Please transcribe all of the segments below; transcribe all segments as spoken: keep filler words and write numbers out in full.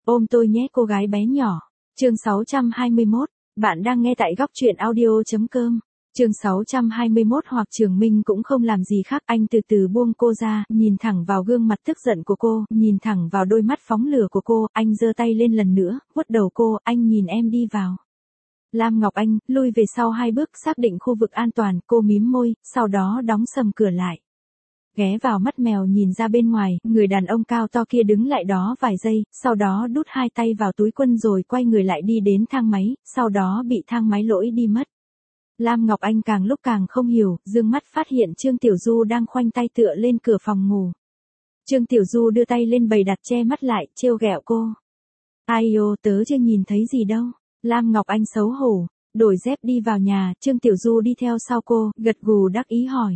Ôm tôi nhé cô gái bé nhỏ. Chương sáu trăm hai mươi mốt. Bạn đang nghe tại góc truyện audio.com. Chương sáu trăm hai mươi mốt. Hoặc Trường Minh cũng không làm gì khác, anh từ từ buông cô ra, nhìn thẳng vào gương mặt tức giận của cô, nhìn thẳng vào đôi mắt phóng lửa của cô, anh giơ tay lên lần nữa, vuốt đầu cô, anh nhìn em đi vào. Lam Ngọc Anh lui về sau hai bước, xác định khu vực an toàn, cô mím môi, sau đó đóng sầm cửa lại. Ghé vào mắt mèo nhìn ra bên ngoài, người đàn ông cao to kia đứng lại đó vài giây, sau đó đút hai tay vào túi quần rồi quay người lại đi đến thang máy, sau đó bị thang máy lỗi đi mất. Lam Ngọc Anh càng lúc càng không hiểu, dương mắt phát hiện Trương Tiểu Du đang khoanh tay tựa lên cửa phòng ngủ. Trương Tiểu Du đưa tay lên bầy đặt che mắt lại, trêu ghẹo cô. Ai ô, tớ chưa nhìn thấy gì đâu. Lam Ngọc Anh xấu hổ, đổi dép đi vào nhà, Trương Tiểu Du đi theo sau cô, gật gù đắc ý hỏi.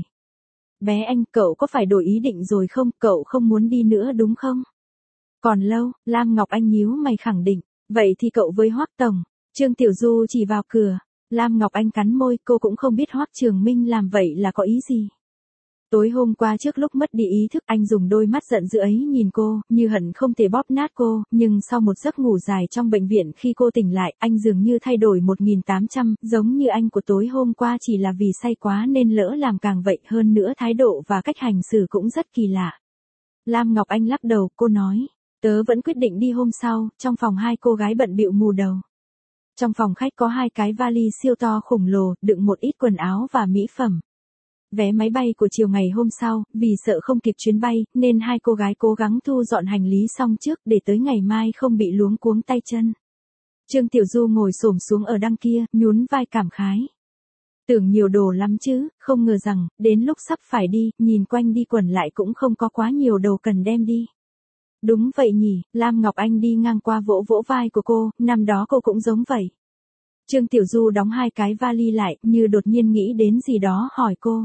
Bé anh, cậu có phải đổi ý định rồi không, cậu không muốn đi nữa đúng không? Còn lâu, Lam Ngọc Anh nhíu mày khẳng định, vậy thì cậu với Hoắc Tổng. Trương Tiểu Du chỉ vào cửa, Lam Ngọc Anh cắn môi, cô cũng không biết Hoắc Trường Minh làm vậy là có ý gì. Tối hôm qua trước lúc mất đi ý thức, anh dùng đôi mắt giận dữ ấy nhìn cô, như hận không thể bóp nát cô, nhưng sau một giấc ngủ dài trong bệnh viện khi cô tỉnh lại, anh dường như thay đổi một nghìn tám trăm, giống như anh của tối hôm qua chỉ là vì say quá nên lỡ làm càng vậy, hơn nữa thái độ và cách hành xử cũng rất kỳ lạ. Lam Ngọc Anh lắc đầu, cô nói, tớ vẫn quyết định đi hôm sau. Trong phòng hai cô gái bận bịu mù đầu. Trong phòng khách có hai cái vali siêu to khổng lồ, đựng một ít quần áo và mỹ phẩm. Vé máy bay của chiều ngày hôm sau, vì sợ không kịp chuyến bay, nên hai cô gái cố gắng thu dọn hành lý xong trước để tới ngày mai không bị luống cuống tay chân. Trương Tiểu Du ngồi xổm xuống ở đằng kia, nhún vai cảm khái. Tưởng nhiều đồ lắm chứ, không ngờ rằng, đến lúc sắp phải đi, nhìn quanh đi quẩn lại cũng không có quá nhiều đồ cần đem đi. Đúng vậy nhỉ, Lam Ngọc Anh đi ngang qua vỗ vỗ vai của cô, năm đó cô cũng giống vậy. Trương Tiểu Du đóng hai cái vali lại, như đột nhiên nghĩ đến gì đó hỏi cô.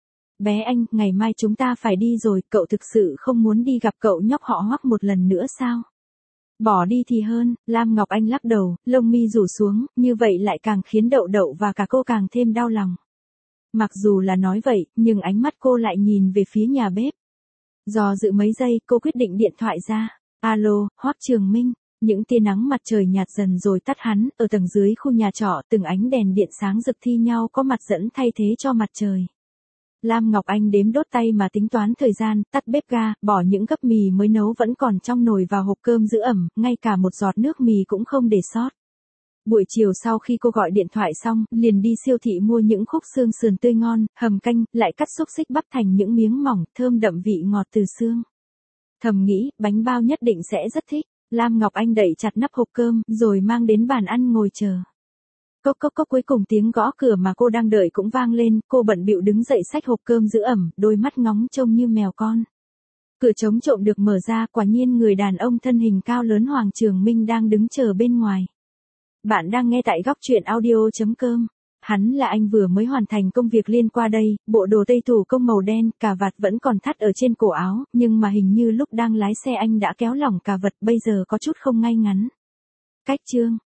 Bé anh, ngày mai chúng ta phải đi rồi, cậu thực sự không muốn đi gặp cậu nhóc họ Hoắc một lần nữa sao? Bỏ đi thì hơn, Lam Ngọc Anh lắc đầu, lông mi rủ xuống, như vậy lại càng khiến Đậu Đậu và cả cô càng thêm đau lòng. Mặc dù là nói vậy, nhưng ánh mắt cô lại nhìn về phía nhà bếp. Do dự mấy giây, cô quyết định điện thoại ra. Alo, Hoắc Trường Minh. Những tia nắng mặt trời nhạt dần rồi tắt hắn, ở tầng dưới khu nhà trọ, từng ánh đèn điện sáng rực thi nhau có mặt dẫn thay thế cho mặt trời. Lam Ngọc Anh đếm đốt tay mà tính toán thời gian, tắt bếp ga, bỏ những gấp mì mới nấu vẫn còn trong nồi vào hộp cơm giữ ẩm, ngay cả một giọt nước mì cũng không để sót. Buổi chiều sau khi cô gọi điện thoại xong, liền đi siêu thị mua những khúc xương sườn tươi ngon, hầm canh, lại cắt xúc xích bắp thành những miếng mỏng, thơm đậm vị ngọt từ xương. Thầm nghĩ, bánh bao nhất định sẽ rất thích. Lam Ngọc Anh đậy chặt nắp hộp cơm, rồi mang đến bàn ăn ngồi chờ. Cốc cốc cốc, cuối cùng tiếng gõ cửa mà cô đang đợi cũng vang lên, cô bận bịu đứng dậy xách hộp cơm giữ ẩm, đôi mắt ngóng trông như mèo con. Cửa trống trộm được mở ra, quả nhiên người đàn ông thân hình cao lớn Hoàng Trường Minh đang đứng chờ bên ngoài. Bạn đang nghe tại góc truyện audio.com. Hắn là anh vừa mới hoàn thành công việc liên qua đây, bộ đồ tây thủ công màu đen, cà vạt vẫn còn thắt ở trên cổ áo, nhưng mà hình như lúc đang lái xe anh đã kéo lỏng cà vạt, bây giờ có chút không ngay ngắn. Cách chương.